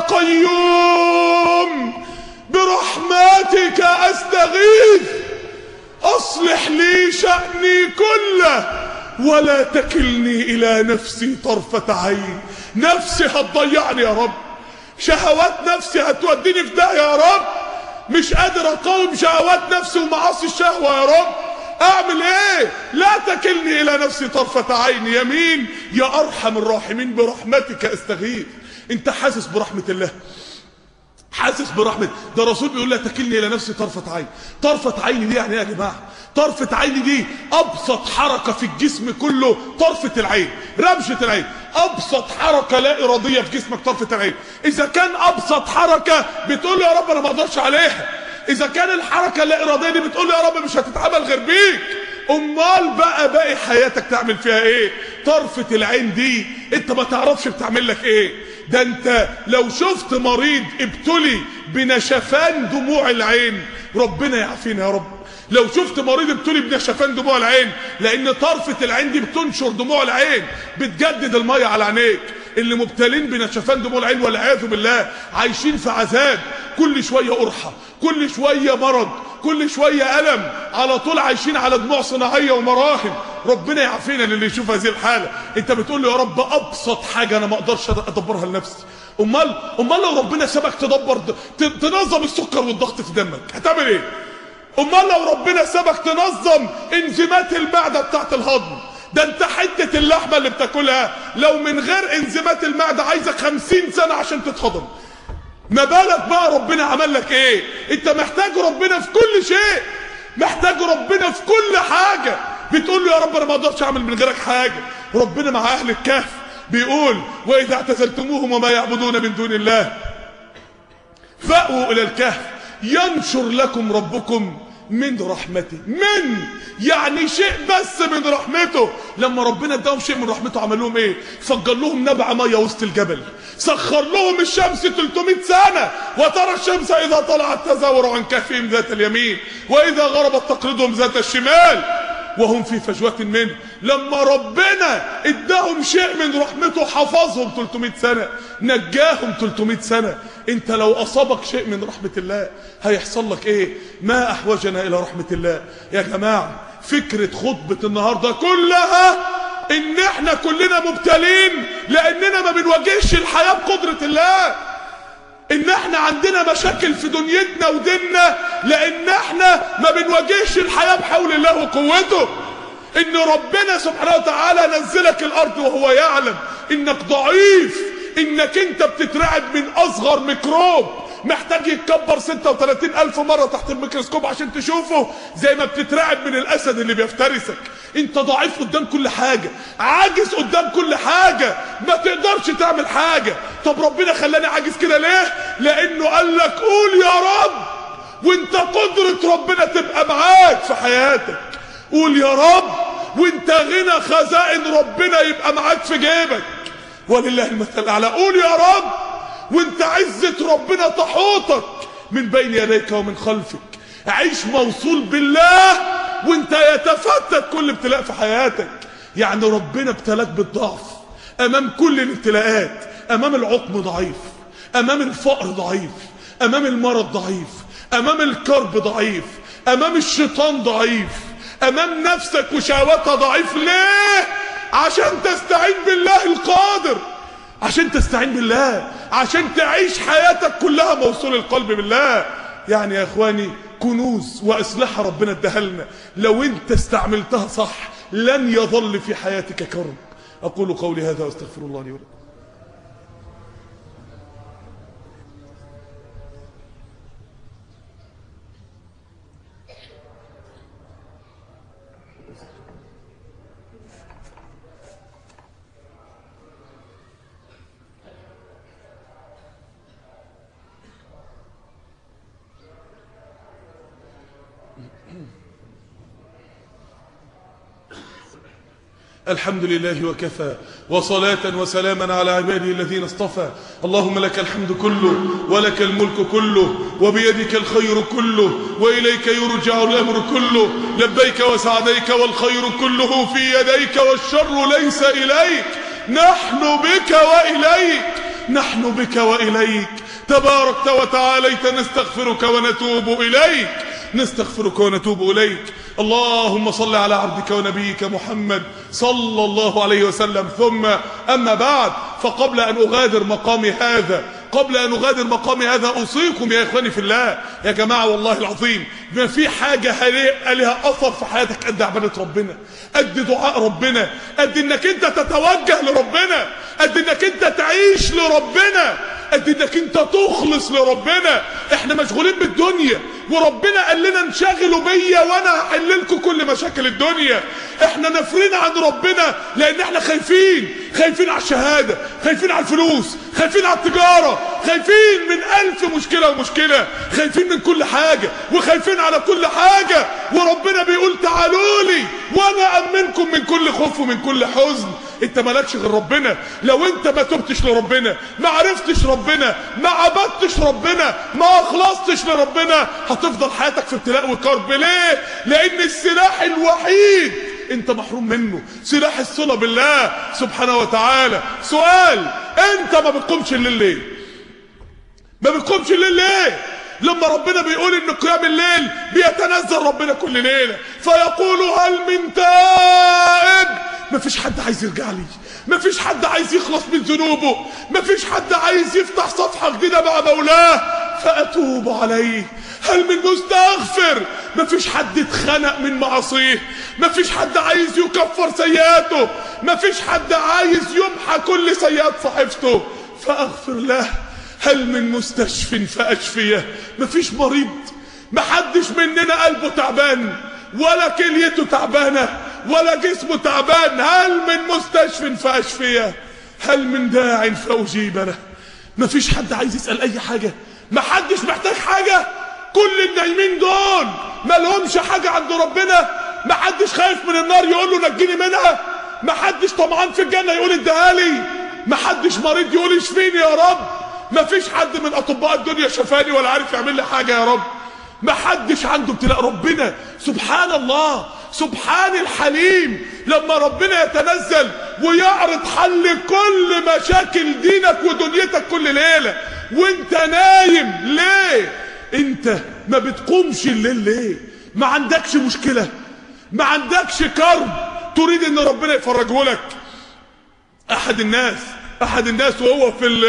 قيوم برحمتك استغيث اصلح لي شأني كله ولا تكلني الى نفسي طرفة عين. نفسي هتضيعني يا رب، شهوات نفسي هتوديني في داهية يا رب، مش قادر اقاوم شهوات نفسي ومعاصي الشهوة يا رب، اعمل ايه؟ لا تكلني الى نفسي طرفة عين. يمين يا ارحم الراحمين برحمتك استغيث. انت حاسس برحمة الله؟ حاسس برحمة ده الرسول بيقول لا تكلني الى نفسي طرفة عين. طرفة عين دي يعني ايه يا جماعة؟ طرفة عين دي ابسط حركة في الجسم كله. طرفة العين، رمشة العين، ابسط حركة لا ارادية في جسمك طرفة العين. اذا كان ابسط حركة بتقول يا رب انا ما اقدرش عليها، اذا كان الحركة اللا ارادية دي بتقول يا رب مش هتتعمل غير بيك، امال بقى باقي حياتك تعمل فيها ايه؟ طرفة العين دي انت ما تعرفش بتعمل لك ايه. ده انت لو شفت مريض ابتلي بنشفان دموع العين، ربنا يعافينا يا رب، لو شفت مريض ابتلي بنشفان دموع العين، لان طرفة العين دي بتنشر دموع العين، بتجدد المية على عينيك. اللي مبتلين بنشفان دموع العين والعياذ بالله عايشين في عذاب، كل شوية قرحة، كل شوية مرض، كل شوية ألم، على طول عايشين على دموع صناعية ومراهم. ربنا يعافينا للي يشوف هذه الحالة. انت بتقول له يا رب ابسط حاجة انا ما اقدرش ادبرها لنفسي. امال لو ربنا سابك تنظم السكر والضغط في دمك هتعمل ايه؟ امال لو ربنا سابك تنظم انزيمات المعدة بتاعت الهضم؟ ده انت حتة اللحمة اللي بتاكلها لو من غير انزيمات المعدة عايزة 50 سنة عشان تتهضم، ما بالك بقى ربنا عمل لك ايه؟ انت محتاج ربنا في كل شيء، محتاج ربنا في كل حاجة. بتقول له يا رب انا ما اقدرش اعمل من غيرك حاجة. ربنا مع اهل الكهف بيقول واذا اعتزلتموهم وما يعبدون من دون الله فأووا الى الكهف ينشر لكم ربكم من رحمته. يعني شيء بس من رحمته. لما ربنا اداهم شيء من رحمته عمل لهم ايه؟ فجر لهم نبع ميه وسط الجبل، سخر لهم الشمس 300 سنة، وترى الشمس اذا طلعت تزاور عن كهفهم ذات اليمين واذا غربت تقرضهم ذات الشمال وهم في فجوة منه. لما ربنا اداهم شيء من رحمته حفظهم 300 سنة، نجاهم 300 سنة. انت لو اصابك شيء من رحمة الله هيحصل لك ايه؟ ما احوجنا الى رحمة الله يا جماعة. فكرة خطبة النهاردة كلها ان احنا كلنا مبتلين لاننا ما بنواجهش الحياة بقدرة الله، ان احنا عندنا مشاكل في دنيتنا وديننا لان احنا ما بنواجهش الحياة بحول الله وقوته، ان ربنا سبحانه وتعالى نزلك الارض وهو يعلم انك ضعيف، انك انت بتترعب من اصغر ميكروب محتاج يتكبر 36,000 مرة تحت الميكروسكوب عشان تشوفه، زي ما بتترعب من الاسد اللي بيفترسك. انت ضعيف قدام كل حاجة، عاجز قدام كل حاجة، ما تقدرش تعمل حاجة. طب ربنا خلاني عاجز كده ليه؟ لانه قال لك قول يا رب، وانت قدرة ربنا تبقى معاك في حياتك. قول يا رب وانت غنى خزائن ربنا يبقى معاك في جيبك، ولله المثل الاعلى. قول يا رب وانت عزة ربنا تحوطك من بين يديك ومن خلفك. عيش موصول بالله وانت يتفتت كل ابتلاء في حياتك. يعني ربنا ابتلاك بالضعف امام كل الابتلاءات، امام العقم ضعيف، امام الفقر ضعيف، امام المرض ضعيف، امام الكرب ضعيف، امام الشيطان ضعيف، امام نفسك وشهواتها ضعيف. ليه؟ عشان تستعين بالله القادر، عشان تستعين بالله، عشان تعيش حياتك كلها موصول القلب بالله. يعني يا اخواني كنوز واسلحة ربنا اداها لنا، لو انت استعملتها صح لن يظل في حياتك كرب. اقول قولي هذا واستغفر الله لي ولكم. الحمد لله وكفى، وصلاة وسلاما على عباده الذين اصطفى. اللهم لك الحمد كله، ولك الملك كله، وبيدك الخير كله، وإليك يرجع الأمر كله. لبيك وسعديك والخير كله في يديك، والشر ليس إليك. نحن بك وإليك، نحن بك وإليك تباركت وتعاليت. نستغفرك ونتوب إليك، نستغفرك ونتوب إليك. اللهم صل على عبدك ونبيك محمد صلى الله عليه وسلم. ثم أما بعد، فقبل أن أغادر مقامي هذا أوصيكم يا إخواني في الله. يا جماعة والله العظيم ما في حاجة لها أثر في حياتك قد عبادة ربنا، قد دعاء ربنا، قد إنك أنت تتوجه لربنا، قد إنك أنت تعيش لربنا، قد إنك أنت تخلص لربنا. إحنا مشغولين بالدنيا، وربنا قال لنا انشغلوا بيا وانا هحل لكم كل مشاكل الدنيا. احنا نافرين عن ربنا لان احنا خايفين على الشهادة، خايفين على الفلوس، خايفين على التجارة، خايفين من 1000 مشكلة ومشكلة، خايفين من كل حاجة وخايفين على كل حاجة. وربنا بيقول تعالوا لي وانا امنكم من كل خوف ومن كل حزن. انت مالكش غير ربنا. لو انت ما تبتش لربنا، ما عرفتش ربنا، ما عبدتش ربنا، ما اخلصتش لربنا، هتفضل حياتك في ابتلاء وكرب. ليه؟ لان السلاح الوحيد انت محروم منه، سلاح الصلة بالله سبحانه وتعالى. سؤال، انت ما بتقومش الليل ليه؟ ما بتقومش الليل ليه؟ لما ربنا بيقول ان قيام الليل بيتنزل ربنا كل ليلة فيقول هل من تائب. مفيش حد عايز يرجع لي، مفيش حد عايز يخلص من ذنوبه، مفيش حد عايز يفتح صفحة جديدة مع مولاه فأتوب عليه. هل من مستغفر. مفيش حد اتخنق من معصيه، مفيش حد عايز يكفر سيئاته، مفيش حد عايز يمحى كل سيئات صحيفته فأغفر له. هل من مستشف فأشفيه. مفيش مريض، محدش مننا قلبه تعبان ولا كليته تعبانة ولا جسمه تعبان. هل من مستشف فأشفيه. هل من داع فأجيب له. مفيش حد عايز يسأل أي حاجة، محدش محتاج حاجة. كل النايمين دول مالهمش حاجة عند ربنا. محدش خايف من النار يقول له نجيني منها، محدش طمعان في الجنة يقول اديها لي، محدش مريض يقول اشفيني يا رب. مفيش حد من أطباء الدنيا شفاني ولا عارف يعمل لي حاجة يا رب. محدش عنده ابتلاء. ربنا سبحان الله، سبحان الحليم، لما ربنا يتنزل ويعرض حل كل مشاكل دينك ودنيتك كل ليلة وانت نايم. ليه؟ انت ما بتقومش الليل ليه؟ ما عندكش مشكلة، ما عندكش كرب تريد ان ربنا يفرجه لك. احد الناس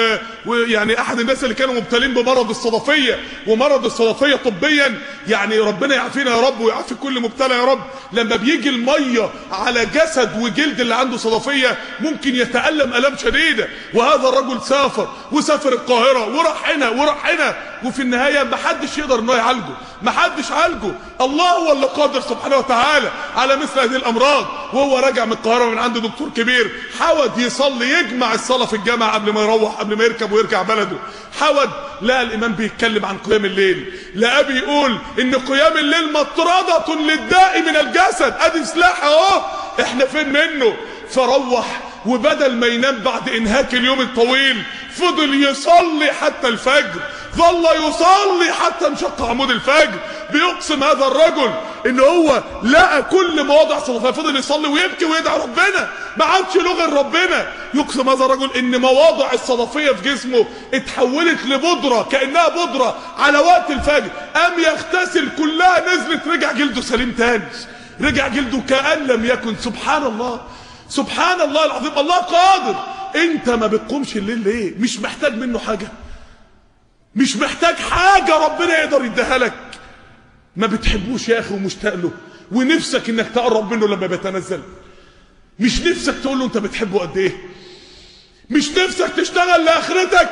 ويعني احد الناس اللي كانوا مبتلين بمرض الصدفيه، ومرض الصدفيه طبيا يعني ربنا يعافينا يا رب ويعافي كل مبتلى يا رب، لما بيجي الميه على جسد وجلد اللي عنده صدفيه ممكن يتألم الام شديده. وهذا الرجل سافر وسافر القاهره وراح هنا وراح هنا، وفي النهايه محدش يقدر انه يعالجه، محدش عالجه. الله هو اللي قادر سبحانه وتعالى على مثل هذه الامراض. وهو راجع من القاهره من عند دكتور كبير، حاود يصلي يجمع الصلاه في الجامع قبل ما يروح، قبل ما يركب ويرجع بلده. حاول لقى الامام بيتكلم عن قيام الليل، لقى بيقول ان قيام الليل مطرده للداء من الجسد، ادي سلاح اهو احنا فين منه. فروح وبدل ما ينام بعد انهاك اليوم الطويل فضل يصلي حتى الفجر، ظل يصلي حتى انشق عمود الفجر. بيقسم هذا الرجل ان هو لقى كل مواضع صدفيه، فضل يصلي ويبكي ويدعي ربنا، ما عادش له غير ربنا. يقسم هذا الرجل ان مواضع الصدفيه في جسمه اتحولت لبودره، كانها بودره على وقت الفجر. قام يغتسل كلها نزلت، رجع جلده سليم تاني، رجع جلده كأن لم يكن. سبحان الله، سبحان الله العظيم. الله قادر. انت ما بتقومش الليل ليه؟ مش محتاج منه حاجه، مش محتاج حاجه ربنا يقدر يديها لك. ما بتحبوش يا اخي ومشتاق له ونفسك انك تقرب منه لما بيتنزل؟ مش نفسك تقول له انت بتحبه قد ايه؟ مش نفسك تشتغل لاخرتك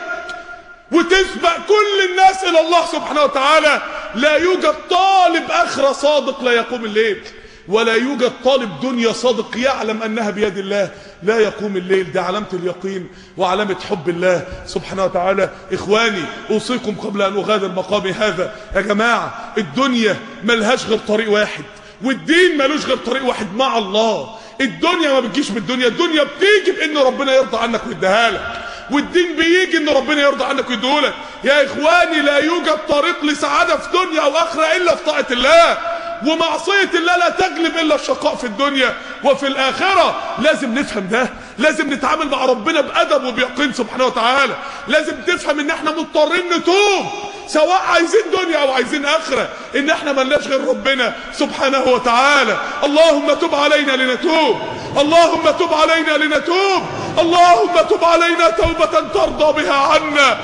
وتسبق كل الناس الى الله سبحانه وتعالى؟ لا يوجد طالب اخره صادق لا يقوم الليل، ولا يوجد طالب دنيا صادق يعلم انها بيد الله لا يقوم الليل. ده علامة اليقين وعلامة حب الله سبحانه وتعالى. اخواني اوصيكم قبل ان اغادر مقامي هذا، يا جماعة الدنيا ملهاش غير طريق واحد، والدين ملوش غير طريق واحد مع الله. الدنيا ما بتجيش بالدنيا، الدنيا بتيجي بان ربنا يرضى عنك ويديها لك، والدين بيجي ان ربنا يرضى عنك ويديهولك. يا اخواني لا يوجد طريق لسعادة في دنيا او اخرة الا في طاعة الله، ومعصية الله لا تغلب الا الشقاء في الدنيا وفي الاخرة. لازم نفهم ده، لازم نتعامل مع ربنا بادب وبيقين سبحانه وتعالى. لازم تفهم ان احنا مضطرين نتوب سواء عايزين دنيا او عايزين اخرة، ان احنا ملناش غير ربنا سبحانه وتعالى. اللهم تب علينا لنتوب، اللهم تب علينا لنتوب، اللهم تب علينا توبة ترضى بها عنا،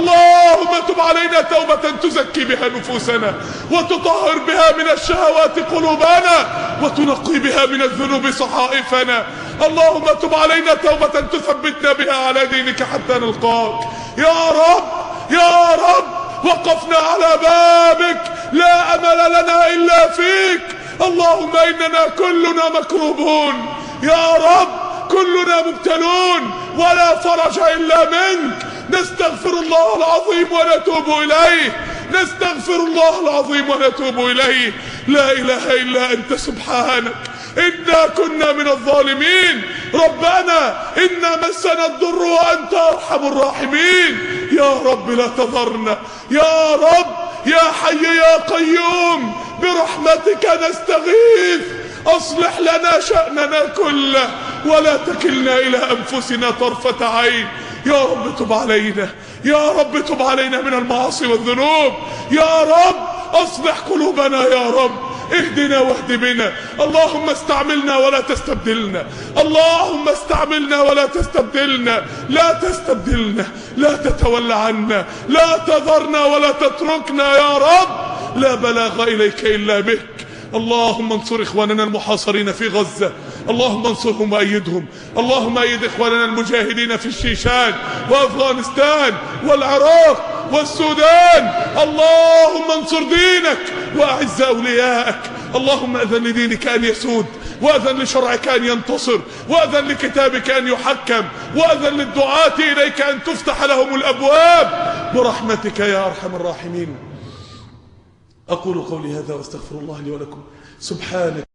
اللهم تب علينا توبة تزكي بها نفوسنا وتطهر بها من الشهوات قلوبنا وتنقي بها من الذنوب صحائفنا. اللهم تب علينا توبة تثبتنا بها على دينك حتى نلقاك. يا رب يا رب وقفنا على بابك، لا أمل لنا إلا فيك. اللهم إننا كلنا مكروبون يا رب، كلنا مبتلون ولا فرج إلا منك. نستغفر الله العظيم ونتوب إليه، نستغفر الله العظيم ونتوب إليه. لا إله إلا أنت سبحانك إنا كنا من الظالمين. ربنا إنا مسنا الضر وأنت أرحم الراحمين. يا رب لا تذرنا، يا رب يا حي يا قيوم برحمتك نستغيث. أصلح لنا شأننا كله ولا تكلنا إلى أنفسنا طرفة عين. يا رب تب علينا، يا رب تب علينا من المعاصي والذنوب. يا رب أصلح قلوبنا، يا رب اهدنا واهد بنا. اللهم استعملنا ولا تستبدلنا، اللهم استعملنا ولا تستبدلنا. لا تستبدلنا، لا تتولى عنا، لا تذرنا ولا تتركنا يا رب. لا بلاغ إليك إلا بك. اللهم انصر إخواننا المحاصرين في غزة، اللهم انصرهم وأيدهم. اللهم أيد إخواننا المجاهدين في الشيشان وأفغانستان والعراق والسودان. اللهم انصر دينك وأعز أولياءك. اللهم أذن لدينك أن يسود، وأذن لشرعك أن ينتصر، وأذن لكتابك أن يحكم، وأذن للدعاة إليك أن تفتح لهم الأبواب برحمتك يا أرحم الراحمين. أقول قولي هذا واستغفر الله لي ولكم. سبحانك.